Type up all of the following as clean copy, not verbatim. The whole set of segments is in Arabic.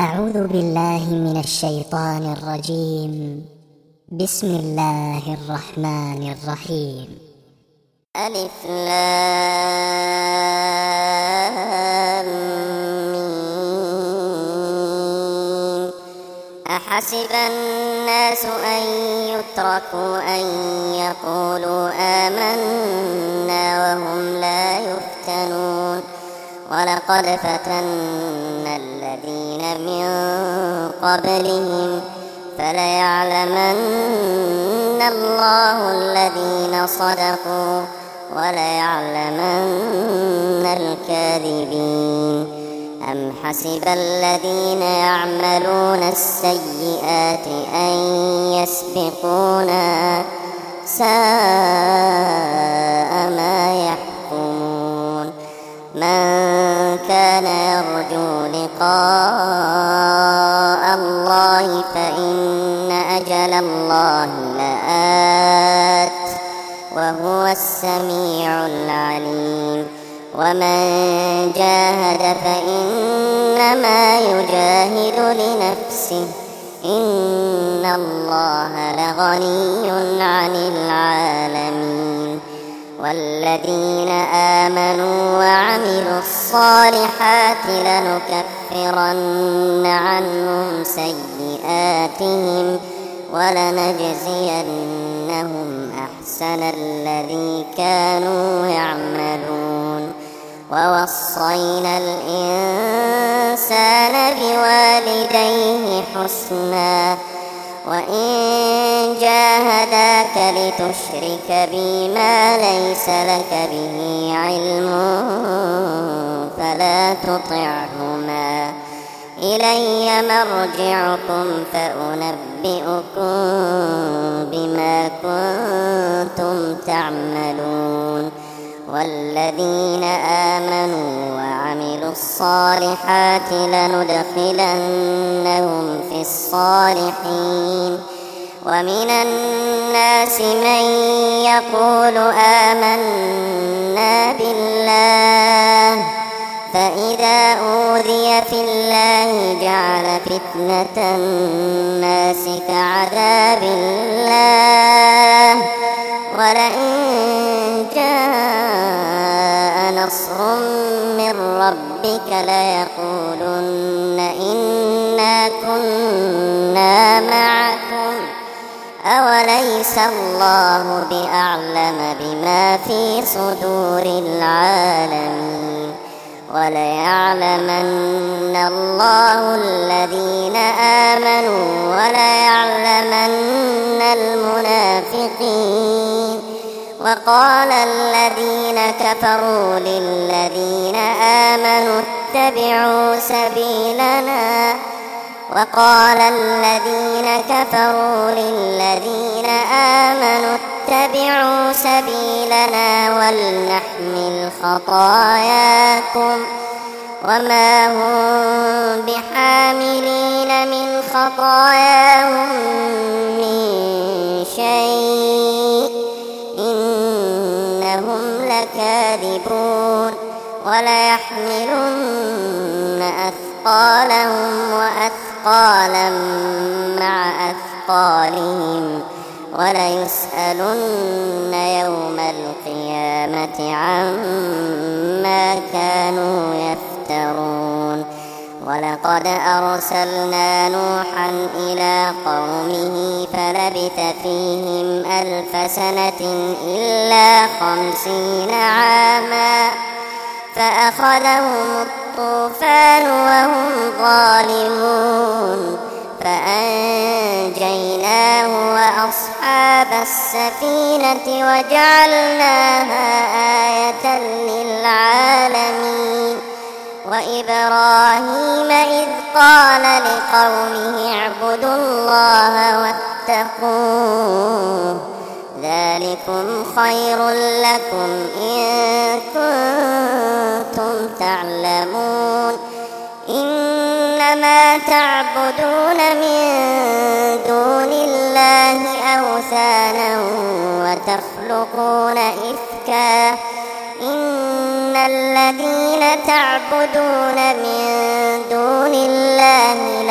أعوذ بالله من الشيطان الرجيم. بسم الله الرحمن الرحيم. ألف لام ميم. أحسب الناس أن يتركوا أن يقولوا آمنا وهم لا يفتنون ولقد فتنا الذين من قبلهم فليعلمن الله الذين صدقوا وليعلمن الكاذبين. أم حسب الذين يعملون السيئات أن يسبقونا ساء ما يحكمون. من كان يرجو لقاء الله فإن أجل الله لآت وهو السميع العليم. ومن جاهد فإنما يجاهد لنفسه إن الله لغني عن العالمين. والذين آمنوا وعملوا الصالحات لنكفرن عنهم سيئاتهم ولنجزينهم أحسن الذي كانوا يعملون. ووصينا الإنسان بوالديه حسنا وإن جاهداك لتشرك بي ما ليس لك به علم فلا تطعهما إلي مرجعكم فأنبئكم بما كنتم تعملون. والذين آمنوا وعملوا الصالحات لندخلنهم في الصالحين. ومن الناس من يقول آمنا بالله فإذا أوذي في الله جعل فتنة الناس كعذاب الله ولئن جاء نصر من ربك ليقولن إنا كنا معكم أوليس الله بأعلم بما في صدور العالمين. وليعلمن الله الذين آمنوا وليعلمن المنافقين. وقال الذين كفروا للذين آمنوا اتبعوا سبيلنا وقال الذين كفروا للذين آمنوا اتبعوا سبيلنا ولنحمل خطاياكم وما هم بحاملين من خطاياهم من شيء إنهم لكاذبون. وليحملن أثقالهم وأثقالا مع أثقالهم وليسألن يوم القيامة عما كانوا يفترون. ولقد أرسلنا نوحا إلى قومه فلبث فيهم 1000 سنة إلا 50 عاما فأخذهم الطوفان وهم ظالمون فأنجيناه وأصحاب السفينة وجعلناها آية للعالمين. وإبراهيم إذ قال لقومه اعبدوا الله واتقوه ذلكم خير لكم إن كنتم تعلمون. إنما تعبدون من دون الله أوثانا وتخلقون إفكا إن الذين تعبدون من دون الله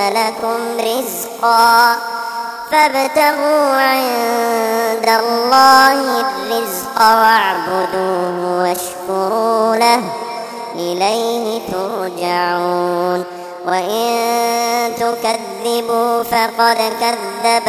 لكم رزقا فابتغوا عند الله الرزق واعبدوه واشكروا له إليه ترجعون وإن تكذبوا فقد كذب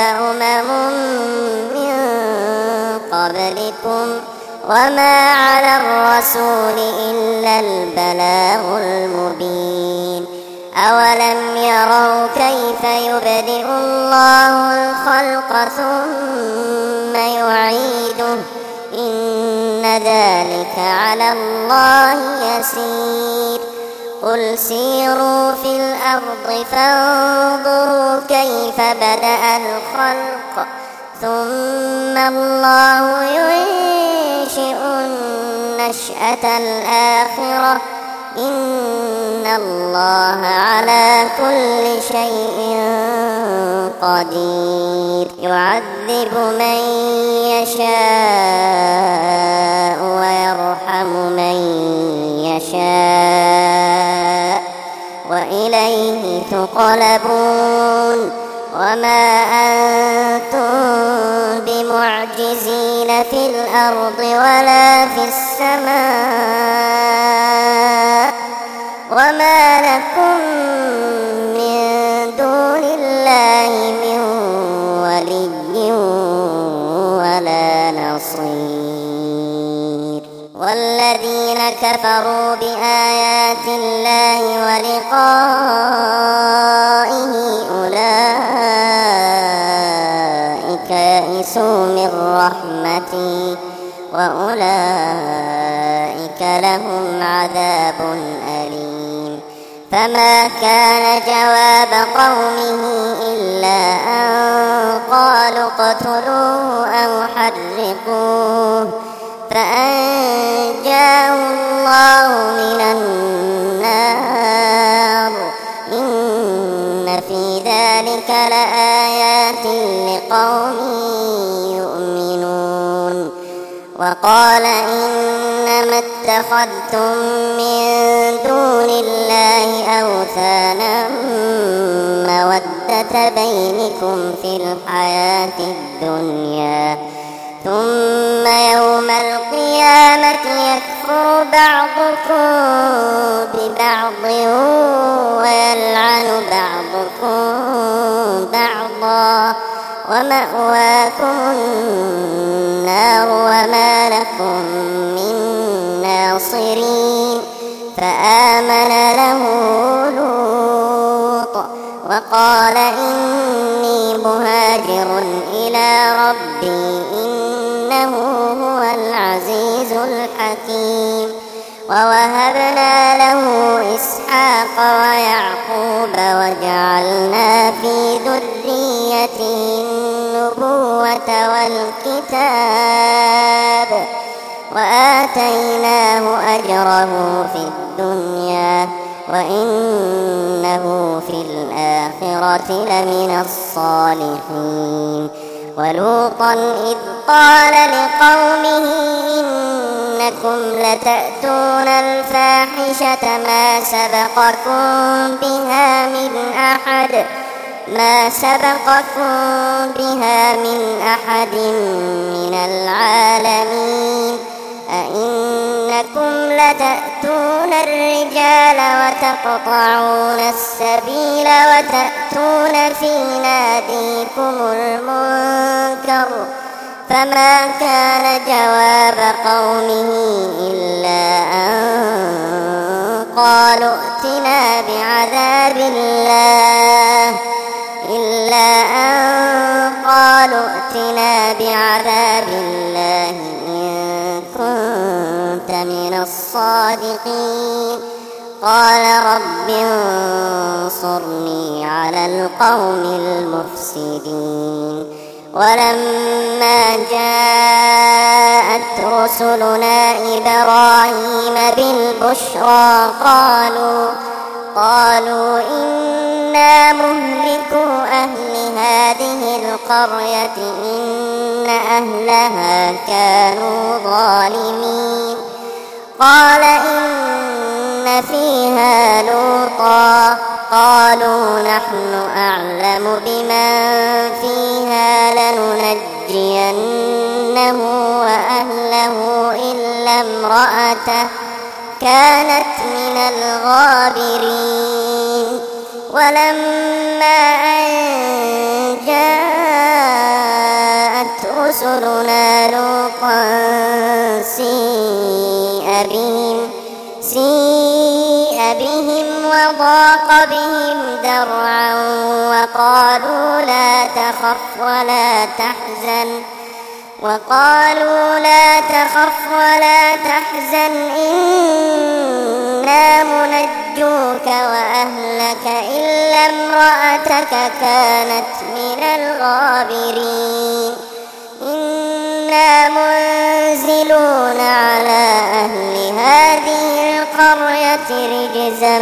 من قبلكم وما على الرسول إلا البلاغ المبين أولم يروا كيف يبدئ الله الخلق ثم يعيده إن ذلك على الله يسير قل سيروا في الأرض فانظروا كيف بدأ الخلق ثم الله ينشئ النشأة الآخرة إن الله على كل شيء قدير يعذب من يشاء ويرحم من يشاء وإليه تقلبون وما أنتم بمعجزين في الأرض ولا في السماء وما لكم من دون الله من ولي ولا نصير والذين كفروا بآيات الله ولقائه أولئك يئسوا من رحمتي وأولئك لهم عذاب أليم فما كان جواب قومه إلا أن قالوا اقتلوه أو حرقوه فأنجاه الله من النار إن في ذلك لآيات لقوم يؤمنون وقال إنما اتخذتم من دون الله أوثانا مودة بينكم في الحياة الدنيا ثم يوم القيامة يكفر بعضكم ببعض ويلعن بعضكم بعضا ومأواكم النار وما لكم من ناصرين فآمن له لوط وقال إني مهاجر إلى ربي إنه هو العزيز الحكيم ووهبنا له إسحاق ويعقوب وجعلنا في ذريته النبوة والكتاب وآتيناه أجره في الدنيا وإنه في الآخرة لمن الصالحين ولوطا إذ قال لقومه إنكم لتأتون الفاحشة ما سبقكم بها من أحد من العالمين أئنكم لتأتون الرجال وتقطعون السبيل وتأتون في ناديكم المنكر فما كان جواب قومه إلا أن قالوا ائتنا بعذاب الله إن كنت من الصادقين قال رب انصرني على القوم المفسدين ولما جاءت رسلنا إبراهيم بالبشرى قالوا إنا مهلكو أهل هذه القرية إن أهلها كانوا ظالمين قال إن فيها لوطا قالوا نحن أعلم بمن فيها لننجينه وأهله إلا امرأته كانت من الغابرين. ولما أن جاءت رسلنا لوطا سيء بهم وضاق بهم ذرعا وقالوا لا تخف ولا تحزن إنا منجوك وأهلك إلا امرأتك كانت من الغابرين. إنا منزلون على أهل هذه القرية رجزا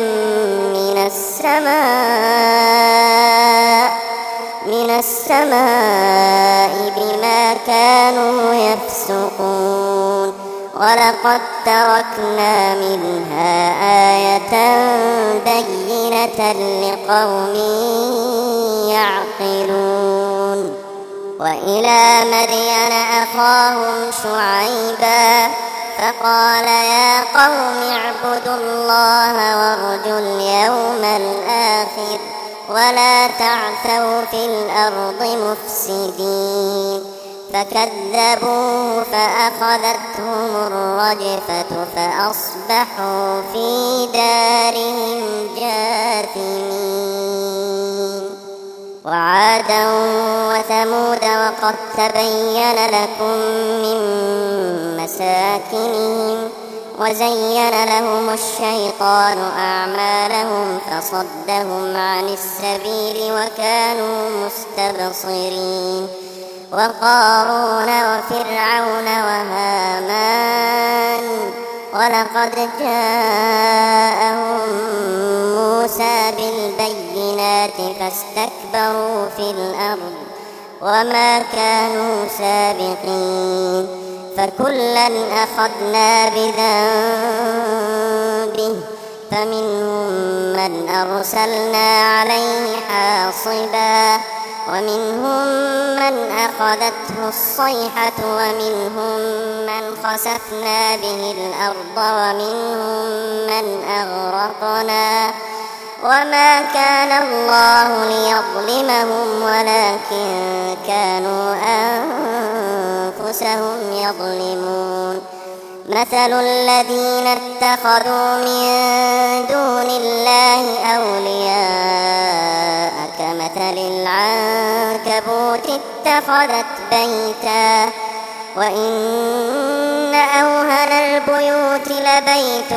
من السماء بما كانوا يفسقون. ولقد تركنا منها آية بينة لقوم يعقلون. وإلى مدين أخاهم شعيبا فقال يا قوم اعبدوا الله وارجوا اليوم الآخر ولا تعثوا في الأرض مفسدين. فكذبوه فأخذتهم الرجفة فأصبحوا في دارهم جاثمين. وعادا وثمود وقد تبين لكم من مساكنهم وزين لهم الشيطان أعمالهم فصدهم عن السبيل وكانوا مستبصرين. وقارون وفرعون وهامان ولقد جاءهم موسى بالبينات فاستكبروا في الأرض وما كانوا سابقين. فكلا أخذنا بذنبه فمنهم من أرسلنا عليه حاصبا ومنهم من أخذته الصيحة ومنهم من خسفنا به الأرض ومنهم من أغرقنا. وما كان الله ليظلمهم ولكن كانوا أنفسهم يظلمون. مثل الذين اتخذوا من دون الله أولياء كمثل العنكبوت اتخذت بيتا وإن أوهن البيوت لبيت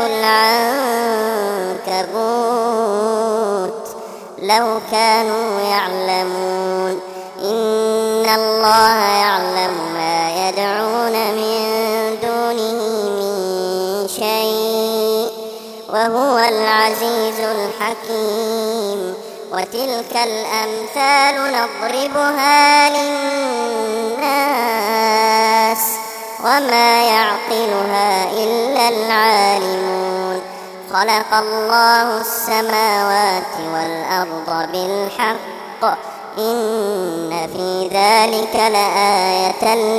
العنكبوت لو كانوا يعلمون. إن الله يعلم ما يدعون من دونه من شيء وهو العزيز الحكيم. وتلك الأمثال نضربها للناس وما يعقلها إلا العالمون. خلق الله السماوات والأرض بالحق إن في ذلك لآية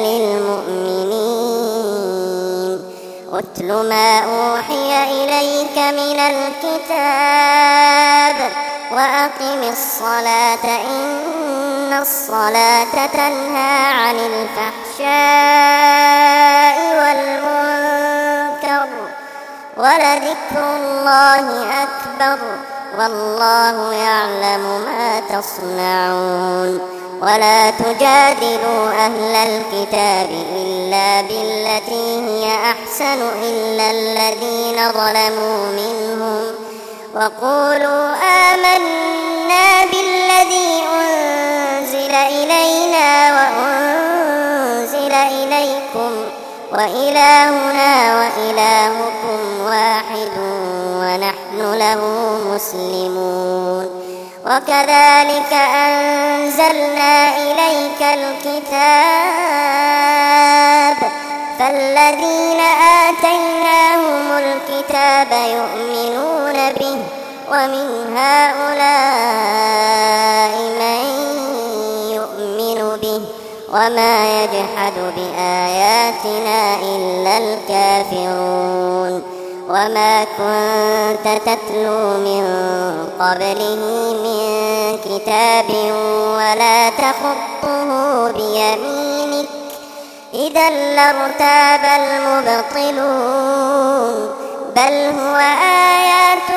للمؤمنين. أتل ما أوحي إليك من الكتاب وأقم الصلاة إن الصلاة تنهى عن الفحشاء والمنكر ولذكر الله أكبر والله يعلم ما تصنعون. ولا تجادلوا أهل الكتاب إلا بالتي هي أحسن إلا الذين ظلموا منهم وقولوا آمنا بالذي أنزل إلينا وأنزل إليكم وإلهنا وإلهكم واحد ونحن له مسلمون. وكذلك أنزلنا إليك الكتاب فالذين آتيناهم الكتاب يؤمنون به ومن هؤلاء من يؤمن به وما يجحد بآياتنا إلا الكافرون وما كنت تتلو من قبله من كتاب ولا تخطه بيمينك إذا لارتاب المبطلون بل هو آيات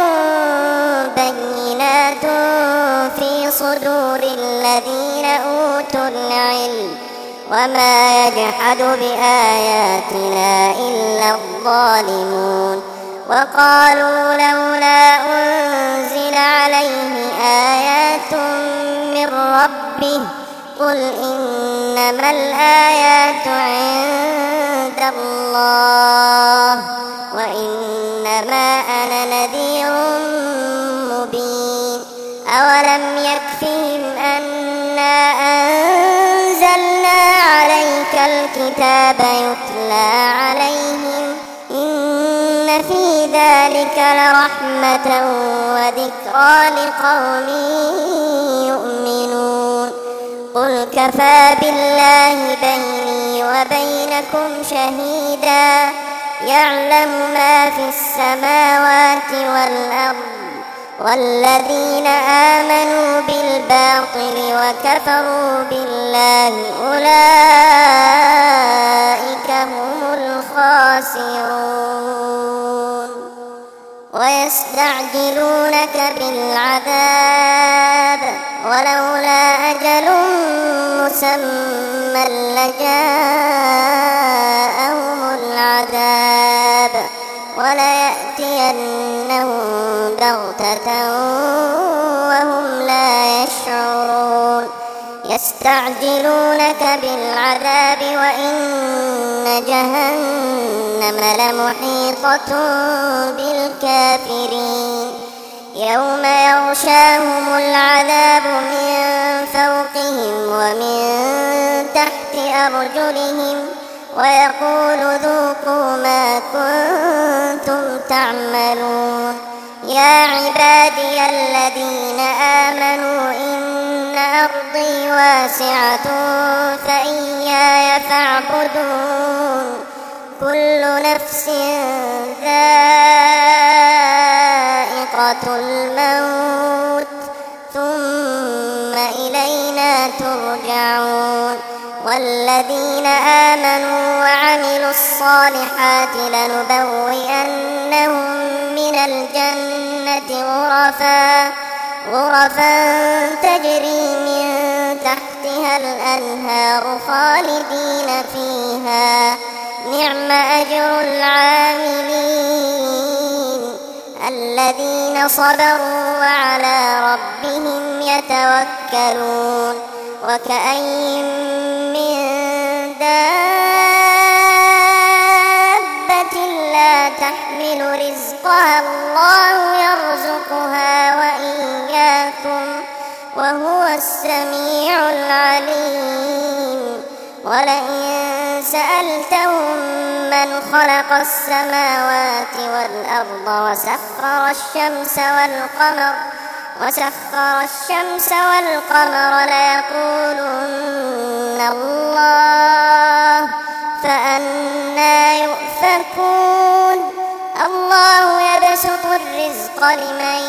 بينات في صدور الذين أوتوا العلم وما يجحد بآياتنا إلا الظالمون وقالوا لولا أنزل عليه آيات من ربه قل إنما الآيات عند الله وإنما أنا نذير مبين أولم يكفهم أنا أنزلنا عليك الكتاب يتلى عليهم إن في ذلك لرحمة وذكرى لقوم يؤمنون قل كفى بالله بيني وبينكم شهيدا يعلم ما في السماوات والأرض والذين آمنوا بالباطل وكفروا بالله أولئك هم الخاسرون ويستعجلونك بالعذاب ولولا أجل مسمى لجاءهم العذاب وليأتينهم بغتة وهم لا يشعرون يستعجلونك بالعذاب وإن جهنم لمحيطة بالكافرين يوم يغشاهم العذاب من فوقهم ومن تحت أرجلهم ويقول ذوقوا ما كنتم تعملون يا عبادي الذين آمنوا إن أرضي واسعة فإياي فاعبدون كل نفس ذائقة الموت ثم إلينا ترجعون والذين آمنوا وعملوا الصالحات لنبوئنهم من الجنة غرفا تجري من تحتها الأنهار خالدين فيها نعم أجر العاملين الذين صبروا وعلى ربهم يتوكلون وكأين من دابة لا تحمل رزقها الله يرزقها وإياكم وهو السميع العليم ولئن سألتهم من خلق السماوات والأرض وسخر الشمس والقمر ليقولن الله فأنى يؤفكون الله يبسط الرزق لمن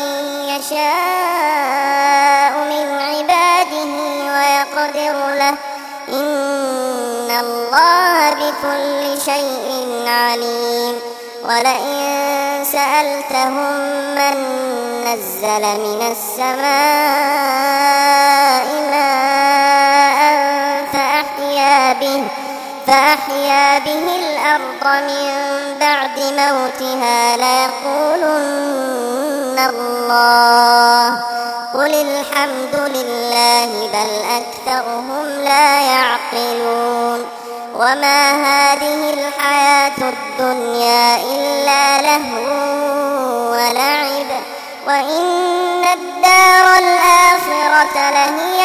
يشاء من عباده ويقدر له إن الله بكل شيء عليم ولئن سألتهم من نزل من السماء ماء فأحيا به الأرض من بعد موتها ليقولن الله قل الحمد لله بل أكثرهم لا يعقلون وما هذه الحياة الدنيا إلا لهو ولعب وإن الدار الآخرة لهي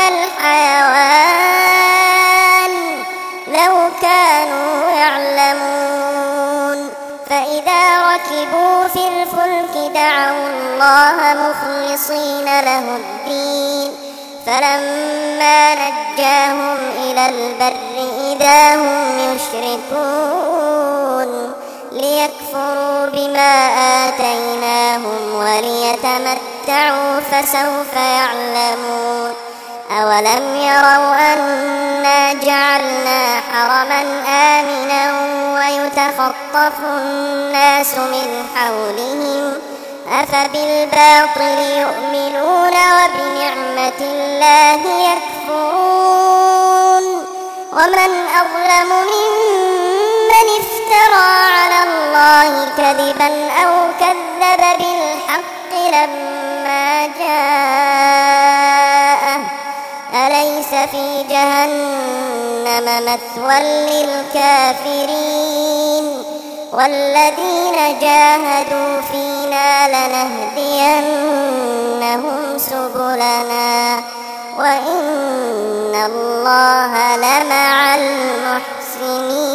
الحيوان لو كانوا يعلمون فإذا ركبوا في الفلك دعوا الله مخلصين له الدين فلما نجاهم إلى البر إذا هم يشركون ليكفروا بما آتيناهم وليتمتعوا فسوف يعلمون أولم يروا أنا جعلنا حرما آمنا ويتخطف الناس من حولهم أفبالباطل يؤمنون وبنعمة الله يكفرون ومن أظلم ممن افترى على الله كذبا أو كذب بالحق لما جاءه أليس في جهنم مثوى للكافرين والذين جاهدوا فينا لنهدينهم سبلنا وإن الله لمع المحسنين